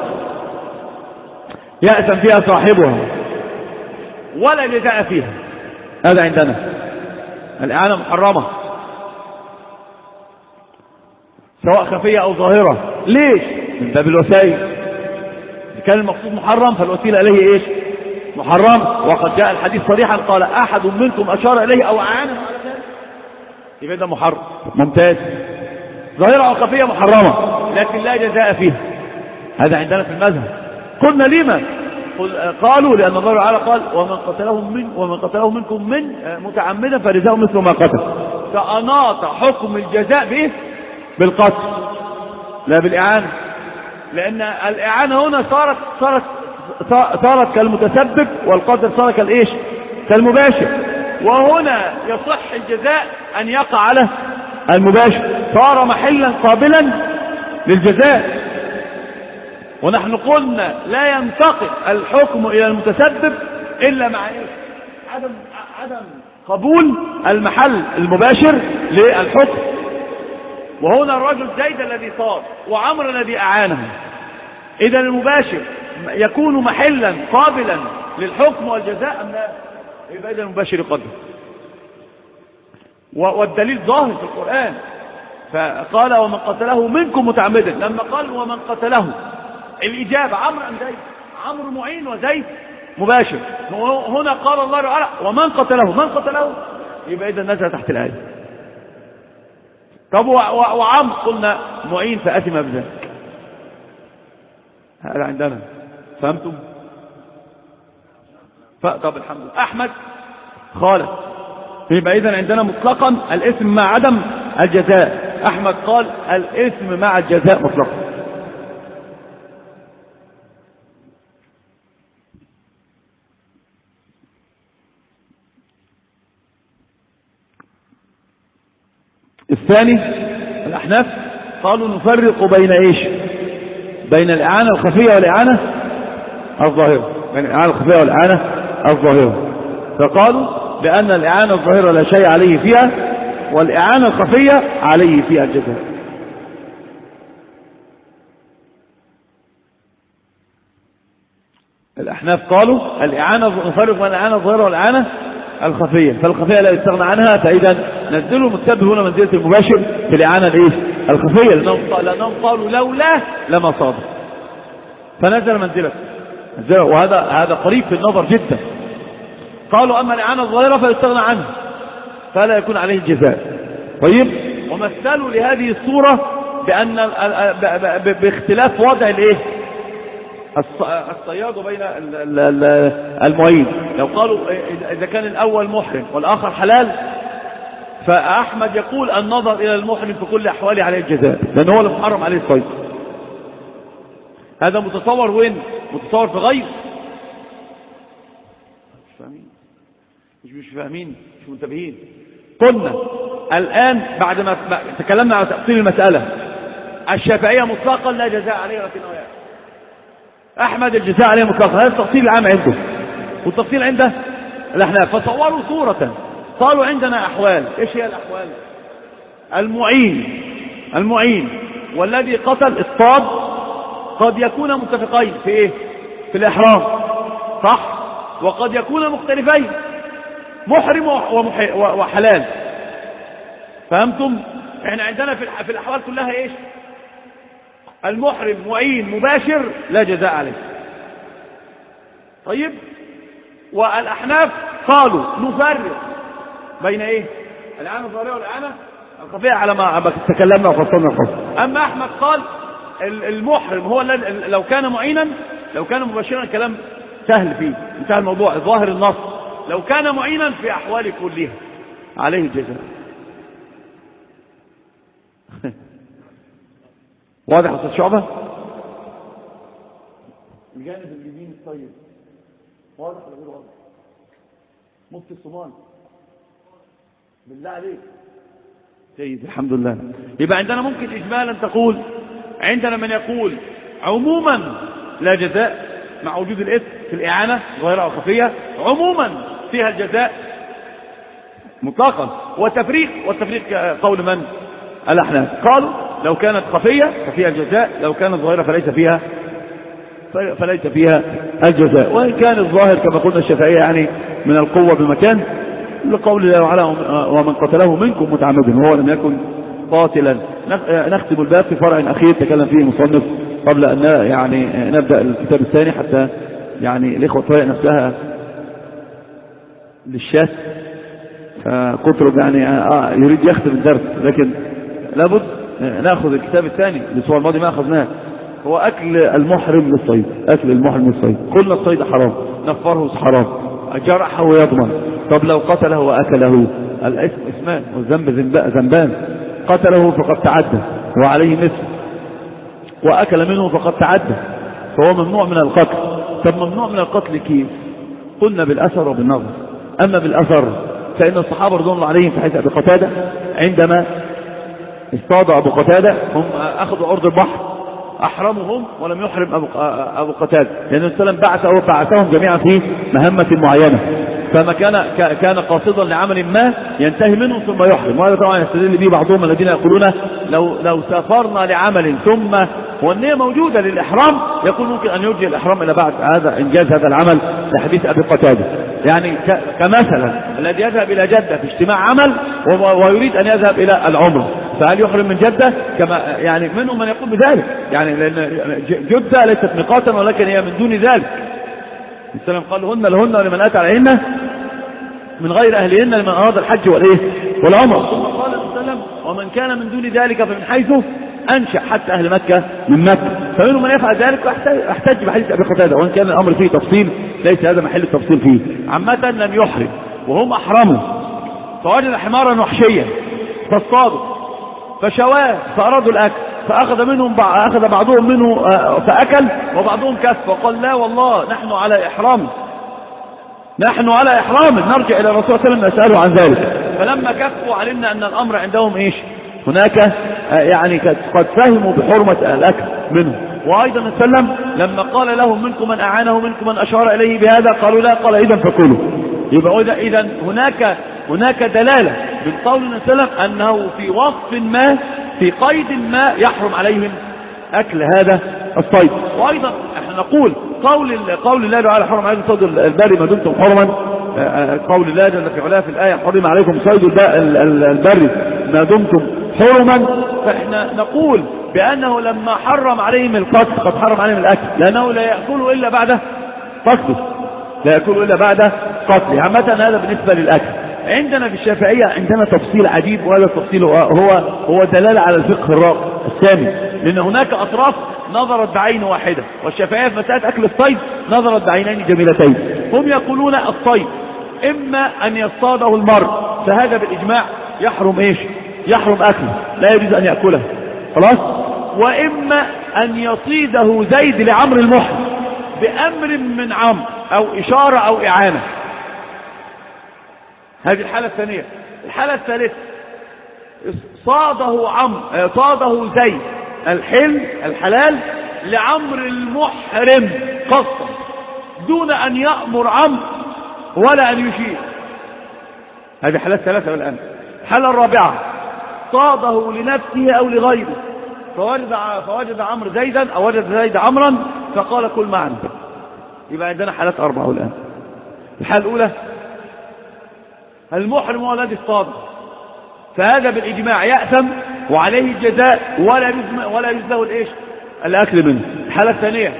يأثم فيها صاحبها ولا جزاء فيها. هذا عندنا الإعانة محرمة سواء خفية أو ظاهرة. ليش؟ من باب الوسائل. كان المقصود محرم فالوسيلة إليه محرم. وقد جاء الحديث صريحا قال أحد منكم أشار إليه أو أعانه على ذلك، يبقى ده محرم. ممتاز. ظاهرة أو خفية محرمة لكن لا جزاء فيها. هذا عندنا في المذهب. قلنا لما؟ قالوا لأن الله تعالى قال ومن قتله منكم من متعمدا فجزاؤه مثل ما قتل، فأناط حكم الجزاء بالقتل لا بالإعانة، لأن الإعانة هنا صارت كالمتسبب، والقتل صار كالمباشر. وهنا يصح الجزاء أن يقع على المباشر، صار محلا قابلا للجزاء. ونحن قلنا لا ينتقل الحكم إلى المتسبب إلا مع إيه؟ عدم قبول المحل المباشر للحكم. وهنا الرجل زيد الذي صار وعمر الذي أعانه، إذا المباشر يكون محلا قابلا للحكم والجزاء أم لا؟ يبقى إذا المباشر يقدم. والدليل ظاهر في القرآن، فقال ومن قتله منكم متعمدا. لما قال ومن قتله، الإجابة عمرو أم زيد؟ عمرو معين وزيد مباشر. هنا قال الله تعالى ومن قتله، من قتله؟ يبقى إذا نزل تحت الآية. طب وعمرو قلنا معين فأثم بذلك. هذا عندنا، فهمتم؟ طب الحمد لله. أحمد خالد، يبقى إذا عندنا مطلقا الاسم مع عدم الجزاء. أحمد قال الاسم مع الجزاء مطلقا. الثاني الأحناف قالوا نفرق بين إيش؟ بين الإعانة الخفية والإعانة الظاهرة، بين الإعانة الخفية والإعانة الظاهرة. فقالوا بأن الإعانة الظاهرة لا شيء عليه فيها، والإعانة الخفية عليه فيها الجزاء. الأحناف قالوا الإعانة نفرق بين الإعانة الظاهرة والإعانة الخفية، فالخفية لا يستغنى عنها، فإذا نزلوا المتسبب هنا منزلة المباشر في الإعانة الإيه؟ الخفية، لأنهم قالوا لولا لما صادر، فنزل منزلته. وهذا قريب في النظر جدا. قالوا أما الإعانة الظاهرة فيستغنى عنها فلا يكون عليه الجزاء. طيب، ومثلوا لهذه الصورة بأن باختلاف وضع الإيه؟ الصياد بين المعين. لو قالوا إذا كان الأول محرم والآخر حلال، فأحمد يقول النظر إلى المحرم في كل أحواله عليه الجزاء، لأن هو اللي محرم عليه الصيد. هذا متصور وين؟ متصور في غير مش فاهمين، مش منتبهين. قلنا الآن بعد ما تكلمنا على تفصيل المسألة، الشافعية مطلقا لا جزاء عليه ولكن نوعيات. أحمد الجزاء عليه مطلقا، هذا التفصيل العام عنده، والتفصيل عنده الأحناف. فصوروا صورة، قالوا عندنا أحوال. إيش هي الأحوال؟ المعين والذي قتل الصاد قد يكون متفقين في إيه؟ في الإحرام، صح؟ وقد يكون مختلفين، محرم وحلال. فهمتم؟ احنا عندنا في الأحوال كلها إيش؟ المحرم معين مباشر لا جزاء عليه. طيب، والأحناف قالوا نفرق بين إيه؟ الإعانة الظاهرة والإعانة الخفية على ما تكلمنا وفصلنا القصة. أما أحمد قال المحرم هو الذي لو كان معينا، لو كان مباشرا الكلام سهل فيه، انتهى الموضوع، ظاهر النص. لو كان معينا في أحوال كلها عليه الجزاء. واضح يا أستاذ شعبة؟ الجانب اليمين الطيب واضح ولا غير واضح؟ مفتي الصومال بالله عليك جيد، الحمد لله. يبقى عندنا ممكن إجمالا تقول عندنا من يقول عموما لا جزاء مع وجود الإثم في الإعانة ظاهرة أو خفية، عموما فيها الجزاء مطلقا. والتفريق قول من؟ الأحناف. قالوا لو كانت خفية ففيها الجزاء، لو كانت ظاهرة فليس فيها الجزاء. وإن كان الظاهر كما قلنا الشافعية يعني من القوة بمكان، لقول الله تعالى ومن قتله منكم متعمدا وهو لم يكن قاتلا. نختم الباب في فرع أخير تكلم فيه المصنف قبل أن يعني نبدأ الكتاب الثاني، حتى يعني الإخوة طريق نفسها للشاة، فقطرب يعني يريد يختم الدرس، لكن لابد نأخذ الكتاب الثاني. الأسبوع الماضي ما أخذناه، هو أكل المحرم للصيد. أكل المحرم للصيد، قلنا الصيد حرام، نفره حرام، جرحه يضمن. طب لو قتله وأكله، الاسم اسمان والذنب ذنبان. قتله فقد تعدى وعليه مثل، وأكل منه فقد تعدى، فهو ممنوع من القتل. طب ممنوع من القتل كيف؟ قلنا بالأثر وبالنظر. أما بالأثر فإن الصحابة رضوان الله عليهم في حديث أبي قتادة عندما اصطاد أبو قتادة هم أخذوا عرض البحر أحرمهم ولم يحرم أبو قتادة، لأن السلام بعثهم جميعا في مهمة معينة، فما كان قاصدا لعمل ما ينتهي منه ثم يحرم. وهذا طبعا يستدل به بعضهم الذين يقولون لو سافرنا لعمل ثم والنية موجودة للإحرام يقول ممكن أن يرجع الإحرام إلى بعد هذا إنجاز هذا العمل لحديث أبي قتادة. يعني كمثلا الذي يذهب إلى جدة في اجتماع عمل ويريد أن يذهب إلى العمرة، فهل يحرم من جدة؟ كما يعني منهم من يقول بذلك، يعني لأن جدة ليست ميقاتا ولكن هي من دون ذلك. السلام قال لهن ولمن أتى عليهن من غير أهلهن لمن أراد الحج والعمرة. ثم قال السلام ومن كان من دون ذلك فمن حيث أنشأ حتى أهل مكة من مكة، فمنهم من يفعل ذلك واحتج بحديث أبي قتادة، وإن كان الأمر فيه تفصيل ليس هذا محل التفصيل فيه. عامة لم يحرم وهم أحرموا فوجد حمارا وحشيا فاصطادوا فشواه فأرادوا الأكل، أخذ بعضهم منه فأكل وبعضهم كف، وقال لا والله نحن على إحرام نرجع إلى الرسول صلى الله عليه وسلم نسأله عن ذلك. فلما كفوا علمنا أن الأمر عندهم إيش هناك، يعني قد فهموا بحرمة الأكل منه. وأيضا السلام لما قال لهم منكم من أعانه منكم من أشار إليه بهذا قالوا لا، قال إذن فكلوا. يبقى إذن هناك دلالة من قول السلام أنه في وصف ما في قيد ما يحرم عليهم أكل هذا الصيد. وأيضا احنا نقول قول الله تعالى حرم عليكم صيد البر ما دمتم حرما، قول الله جل في علاه في الآية حرم عليكم صيد البر ما دمتم حرما، فاحنا نقول بأنه لما حرم عليهم القتل قد حرم عليهم الأكل، لأنه لا يأكلوا إلا بعد قتله. عامة هذا بالنسبة للأكل. عندنا في الشافعية عندنا تفصيل عجيب، وهذا التفصيل هو دلالة على الفقه السامي، لأن هناك أطراف نظرت بعين واحدة، والشافعية في مسألة أكل الصيد نظرت بعينين جميلتين. هم يقولون الصيد إما أن يصطاده المرء فهذا بالإجماع يحرم أكله لا يجوز أن يأكله خلاص، وإما أن يصيده زيد لعمر المحرم بأمر من عمرو أو إشارة أو إعانة. هذه الحالة الثانية. الحالة الثالثة صاده زيد الحلال لعمر المحرم قصدا دون أن يأمر عمرو ولا أن يشير. هذه حالات ثلاثة الآن. الحالة الرابعة صاده لنفسه أو لغيره فوجد عمرو زيدا أو وجد زيد عمرا فقال كل معنا. يبقى عندنا حالات أربعة الآن. الحالة الأولى المحرم هو الذي اصطاد، فهذا بالإجماع يأثم وعليه الجزاء ولا يجوز له الأكل منه. الحالة الثانية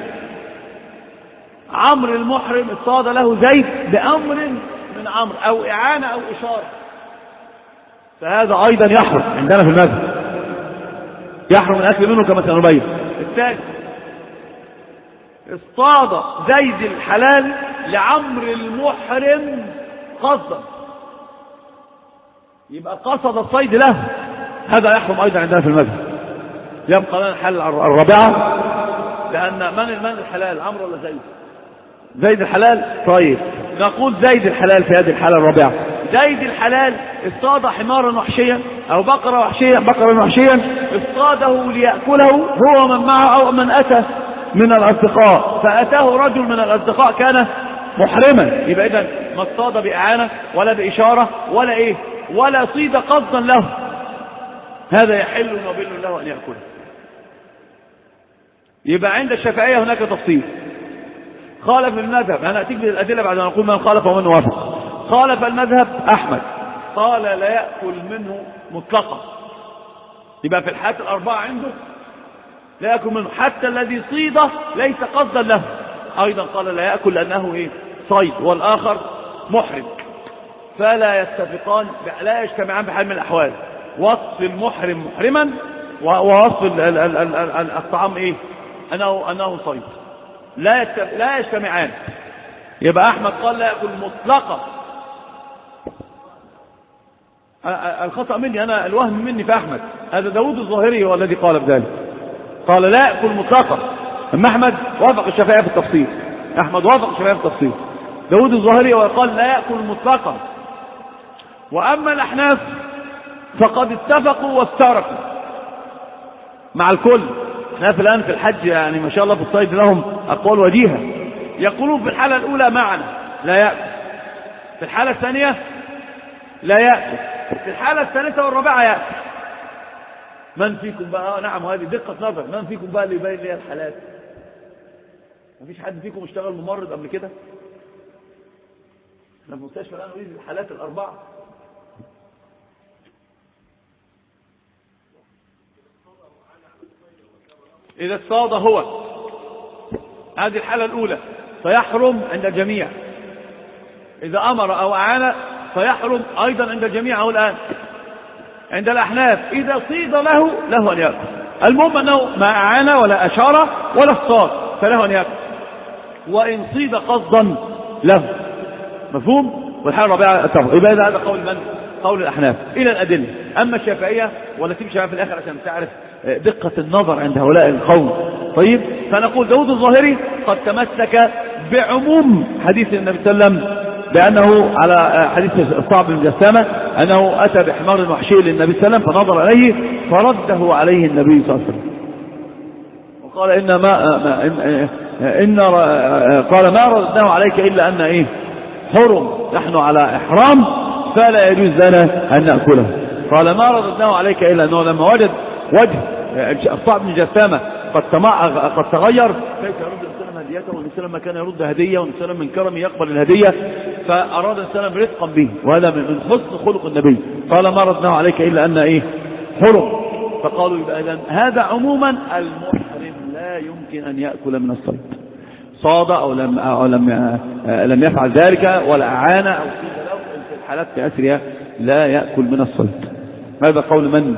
عمرو المحرم اصطاد له زيد بأمر من عمرو أو إعانة أو إشارة، فهذا أيضا يحرم عندنا في المذهب، يحرم الأكل منه كما سنبين. الثالث اصطاد زيد الحلال لعمرو المحرم قصدا، يبقى قصد الصيد له، هذا يحرم أيضا عندنا في المذهب. يبقى لنا الحالة الرابعة، لأن من الحلال عمرو ولا زيد الحلال. طيب نقول زيد الحلال في هذه الحالة الرابعة. زيد الحلال اصطاد حمارا وحشيا أو بقرا وحشيا اصطاده ليأكله هو من معه أو من أتى من الأصدقاء، فأتاه رجل من الأصدقاء كان محرما، يبقى إذن ما اصطاد بإعانة ولا بإشارة ولا صيد قصدا له، هذا يحل ويبل له أن يأكله. يبقى عند الشافعية هناك تفصيل. خالف المذهب، أنا أتيك بالأدلة بعد أن نقول من خالف ومن وافق. خالف المذهب أحمد قال لا يأكل منه مطلقا، يبقى في الحالات الأربعة عنده لا يأكل منه، حتى الذي صيده ليس قصدا له أيضا قال لا يأكل لأنه صيد والآخر محرم، فلا يتفقان لا يجتمعان بحال من الأحوال. وصف المحرم محرما ووصف الطعام أنه صيد لا يجتمعان. يبقى أحمد قال لا يأكل مطلقا. الخطأ مني أنا، الوهم مني في أحمد، هذا داود الظاهري هو الذي قال بذلك، قال لا يأكل مطلقا. أما أحمد وافق الشافعية في التفصيل، داود الظاهري وقال لا يأكل مطلقا، وأما الأحناف فقد اتفقوا وافترقوا مع الكل. الأحناف الآن في الحج يعني ما شاء الله في الصيد لهم أقوال وجيهة. يقولون في الحالة الأولى معنا لا يأكل، في الحالة الثانية لا يأكل، في الحالة الثالثة والرابعة يأكل. من فيكم بقى؟ نعم، هذه دقة نظر. من فيكم بقى اللي يبين لي الحالات؟ مفيش حد فيكم اشتغل ممرض قبل كده؟ احنا في مستشفى الآن نريد الحالات الأربعة. إذا اصطاد هو، هذه الحالة الأولى فيحرم عند الجميع. إذا أمر أو أعان فيحرم أيضا عند الجميع. أو الآن عند الأحناف إذا صيد له أن يأكل. المهم أنه ما أعان ولا أشار ولا اصطاد فله أن يأكل، وإن صيد قصدا له. مفهوم؟ والحالة الرابعة اتفق. يبقى هذا قول من؟ قول الأحناف. إلى الأدلة. أما الشافعية ولا تمشي في الآخر عشان تعرف دقة النظر عند هؤلاء القوم. طيب، فنقول داود الظاهري قد تمسك بعموم حديث النبي صلى الله عليه وسلم، بأنه على حديث الصعب بن جسامة أنه أتى بحمار وحشي للنبي صلى الله عليه وسلم فنظر عليه فرده عليه النبي صلى الله عليه وسلم وقال قال ما ردناه عليك إلا أن حرم، نحن على إحرام فلا يجوز لنا أن نأكله. قال ما ردناه عليك إلا أنه لما وجد وجه الصعب بن جسامة قد تغير، كيف يرد السلام هديته، والسلام ما كان يرد هدية، والسلام من كرمه يقبل الهدية، فأراد السلام رفقا به، وهذا من حسن خلق النبي. قال ما ردناه عليك إلا أن حرم. فقالوا يبقى إذن هذا عموما المحرم لا يمكن أن يأكل من الصيد، صاد أو لم يفعل ذلك ولا أعان أو صيد له، في الحالات بأسرها لا يأكل من الصيد. هذا قول من؟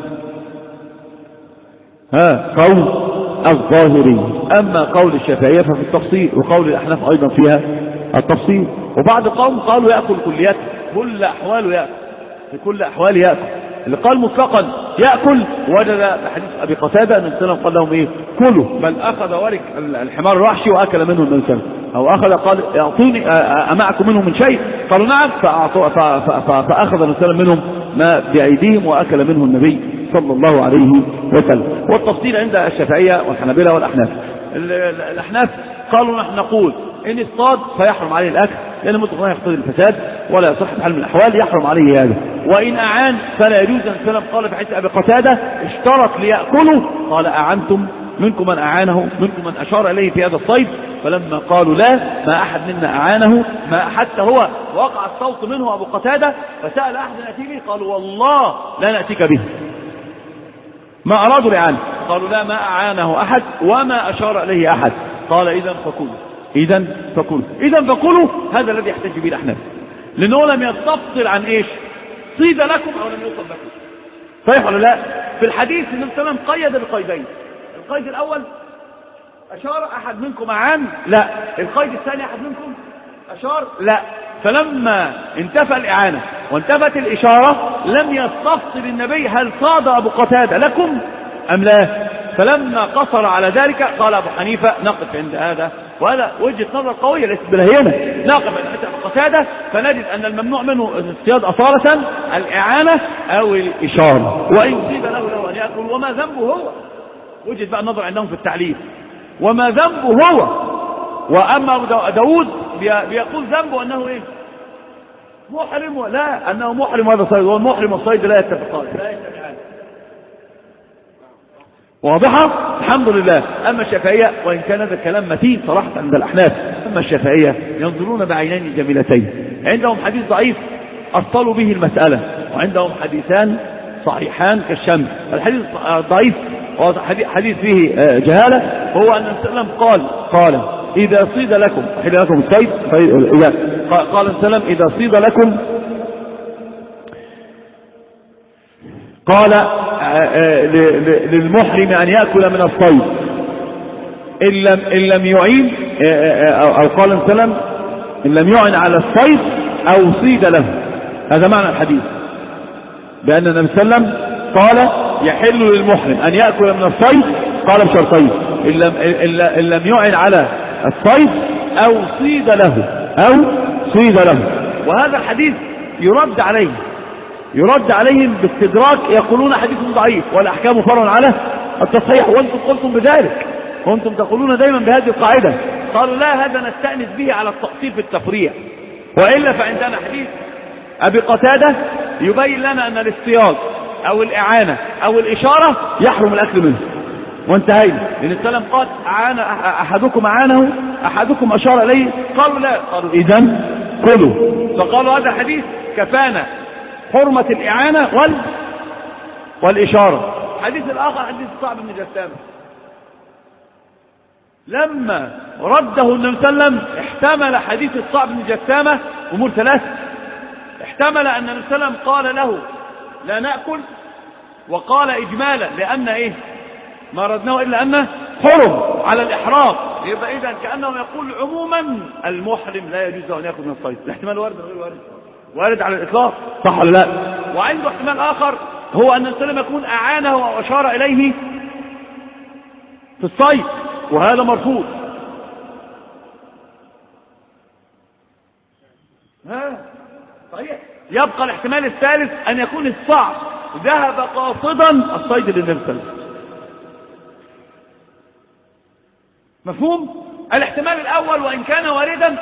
قول الظاهري. أما قول الشافعية ففي التفصيل، وقول الأحناف أيضا فيها التفصيل. وبعض قوم قالوا يأكل كليات، كل أحواله يأكل، في كل أحواله يأكل. اللي قال مطلقا يأكل وجد حديث أبي قتادة أن السلام قال لهم كلوا، بل أخذ ورك الحمار الوحشي وأكل منه النبي صلى الله عليه وسلم، أو أخذ قال أعطوني أمعكم منه من شيء؟ قالوا نعم، فأخذ النبي صلى الله عليه وسلم منهم ما بأيديهم وأكل منه النبي صلى الله عليه وسلم. والتفصيل عند الشافعية والحنابلة والأحناف. الأحناف قالوا نحن نقول إن اصطاد فيحرم عليه الأكل، لأن مطلقا يقتضي الفساد ولا يصح بحال من الأحوال، يحرم عليه هذا. وإن أعان فلا يجوز. أن السلام قال في حديث أبي قتادة اشترط ليأكلوا، قال أعنتم منكم من أعانه منكم من أشار إليه في هذا الصيد، فلما قالوا لا ما أحد منا أعانه، ما حتى هو وقع الصوت منه أبو قتادة فسأل أحد نأتي به، قالوا والله لا نأتيك به، ما أرادوا الإعانة، قالوا لا ما أعانه أحد وما أشار إليه أحد. قال إذن فكلوا. هذا الذي يحتج به الأحناف، لأنه لم يستفصل عن صيد لكم أو لم يصب لكم. صحيح ولا لا؟ في الحديث النبي صلى الله عليه وسلم قيد بقيدين. القيد الأول أشار أحد منكم أعان؟ لا. القيد الثاني أحد منكم أشار؟ لا. فلما انتفى الإعانة وانتفت الإشارة لم يستفصل النبي هل صاد أبو قتادة لكم أم لا. فلما قصر على ذلك قال أبو حنيفة نقف عند هذا، وهذا وجهة نظر قوية ليست بالهينة، نقف عند أبو قتادة فنجد أن الممنوع منه الصياد أصالة الإعانة أو الإشارة، وإن صيد له أن يأكل وما ذنبه هو. وجد بقى النظر عندهم في التعليل وما ذنبه هو. وأما داود بيقول ذنبه أنه محرم، لا أنه محرم هذا الصيد، والمحرم والصيد لا يتفقان لا يتبعان. واضحة؟ الحمد لله. أما الشافعية وإن كان هذا الكلام متين صراحة عند الأحناف، أما الشافعية ينظرون بعينين جميلتين، عندهم حديث ضعيف أصلوا به المسألة، وعندهم حديثان صحيحان كالشمس. الحديث ضعيف حديث فيه جهالة، هو أن السلام قال إذا صيد لكم حل لكم الصيد، قال السلام إذا صيد لكم قال للمحرم أن يأكل من الصيد إن لم يعين، أو قال السلام إن لم يعن على الصيد أو صيد له. هذا معنى الحديث، بأن النبي صلى الله عليه وسلم قال يحل للمحرم أن يأكل من الصيد، قال بشرطين إن لم يعن على الصيد أو صيد له وهذا الحديث يرد عليه يرد عليهم باستدراك يقولون حديث ضعيف والأحكام فرع على التصحيح، وأنتم قلتم بذلك وأنتم تقولون دايما بهذه القاعدة. قالوا لا، هذا نستأنس به على التقصير في التفريع، وإلا فعندنا حديث أبي قتادة يبين لنا أن الاصطياد أو الإعانة أو الإشارة يحرم الأكل منه، وانتهينا. لأن السلام قال أحدكم أعانه أحدكم أشار إليه، قالوا لا، قالوا إذن كلوا. فقالوا هذا حديث كفانا حرمة الإعانة والإشارة. حديث الآخر حديث صعب بن جثامة، لما رده النبي صلى الله عليه وسلم احتمل حديث الصعب بن جثامة أمور ثلاثة. احتمل أن النبي صلى الله عليه وسلم قال له لا نأكل، وقال إجمالا لأن إيه ما ردناه إلا أنه حرم على الإحرام، يبقى إذا كأنه يقول عموما المحرم لا يجوز له أن يأكل من الصيد. الاحتمال وارد غير وارد؟ وارد على الإطلاق، صح ولا لا؟ وعنده احتمال آخر هو أن النبي صلى الله عليه وسلم يكون أعانه وأشار إليه في الصيد، وهذا مرفوض. صحيح. يبقى الاحتمال الثالث أن يكون الصعب ذهب قاصدا الصيد للنبي صلى الله عليه وسلم. مفهوم؟ الاحتمال الأول وإن كان واردا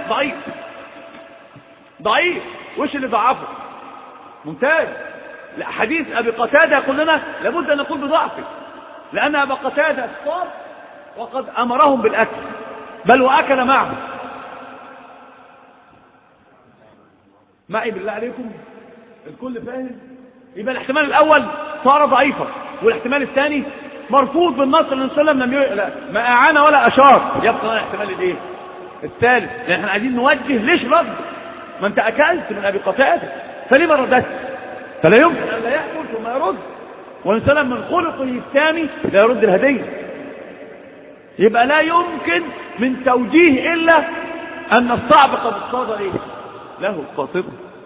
ضعيف. وش اللي ضعفه؟ ممتاز. حديث أبي قتادة يقول لنا لابد أن نقول بضعفه، لأن أبا قتادة اصطاد وقد أمرهم بالأكل، بل وأكل معه. معي بالله عليكم الكل فاهم؟ يبقى الاحتمال الأول صار ضعيفا، والاحتمال الثاني مرفوض بالنص. النبي صلى الله عليه وسلم ما أعان ولا أشار. يبقى لنا الاحتمال الايه الثالث، لأن احنا عايزين نوجه ليش رد. ما انت أكلت من أبي قتادة فلما ردت؟ فلا يمكن أن لا يأكل ثم يرد. والنبي صلى الله عليه وسلم من خلقه الثاني لا يرد الهدية. يبقى لا يمكن من توجيه إلا أن الصعب قد اصطاد إيه له قاصده.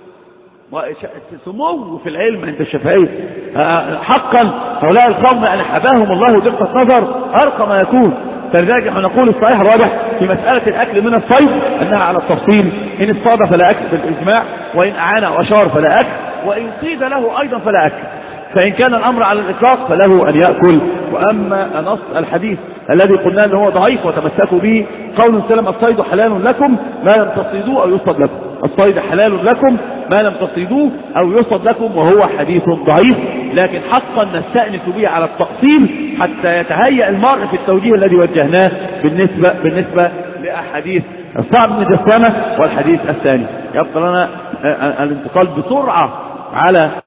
سمو في العلم عند الشافعية حقا هؤلاء القوم أن حباهم الله دقة نظر أرقى ما يكون. فلذلك نحن نقول الصحيح الراجح في مسألة الأكل من الصيد أنها على التفصيل. إن اصطاد فلا أكل بالإجماع، وإن أعان وأشار فلا أكل، وإن صيد له أيضا فلا أكل. فإن كان الأمر على الإطلاق فله أن يأكل. وأما نص الحديث الذي قلنا أنه هو ضعيف وتمسكوا به قول سلم الصيد حلال لكم ما لم تصيدوه أو يصطاد لكم. الصيد حلال لكم ما لم تصيدوه أو يصطاد لكم، وهو حديث ضعيف، لكن حقا نستأنس به على التقسيم حتى يتهيأ المرء في التوجيه الذي وجهناه بالنسبة لأحاديث الصعب بن جثامة والحديث الثاني. يبقى لنا الانتقال بسرعة على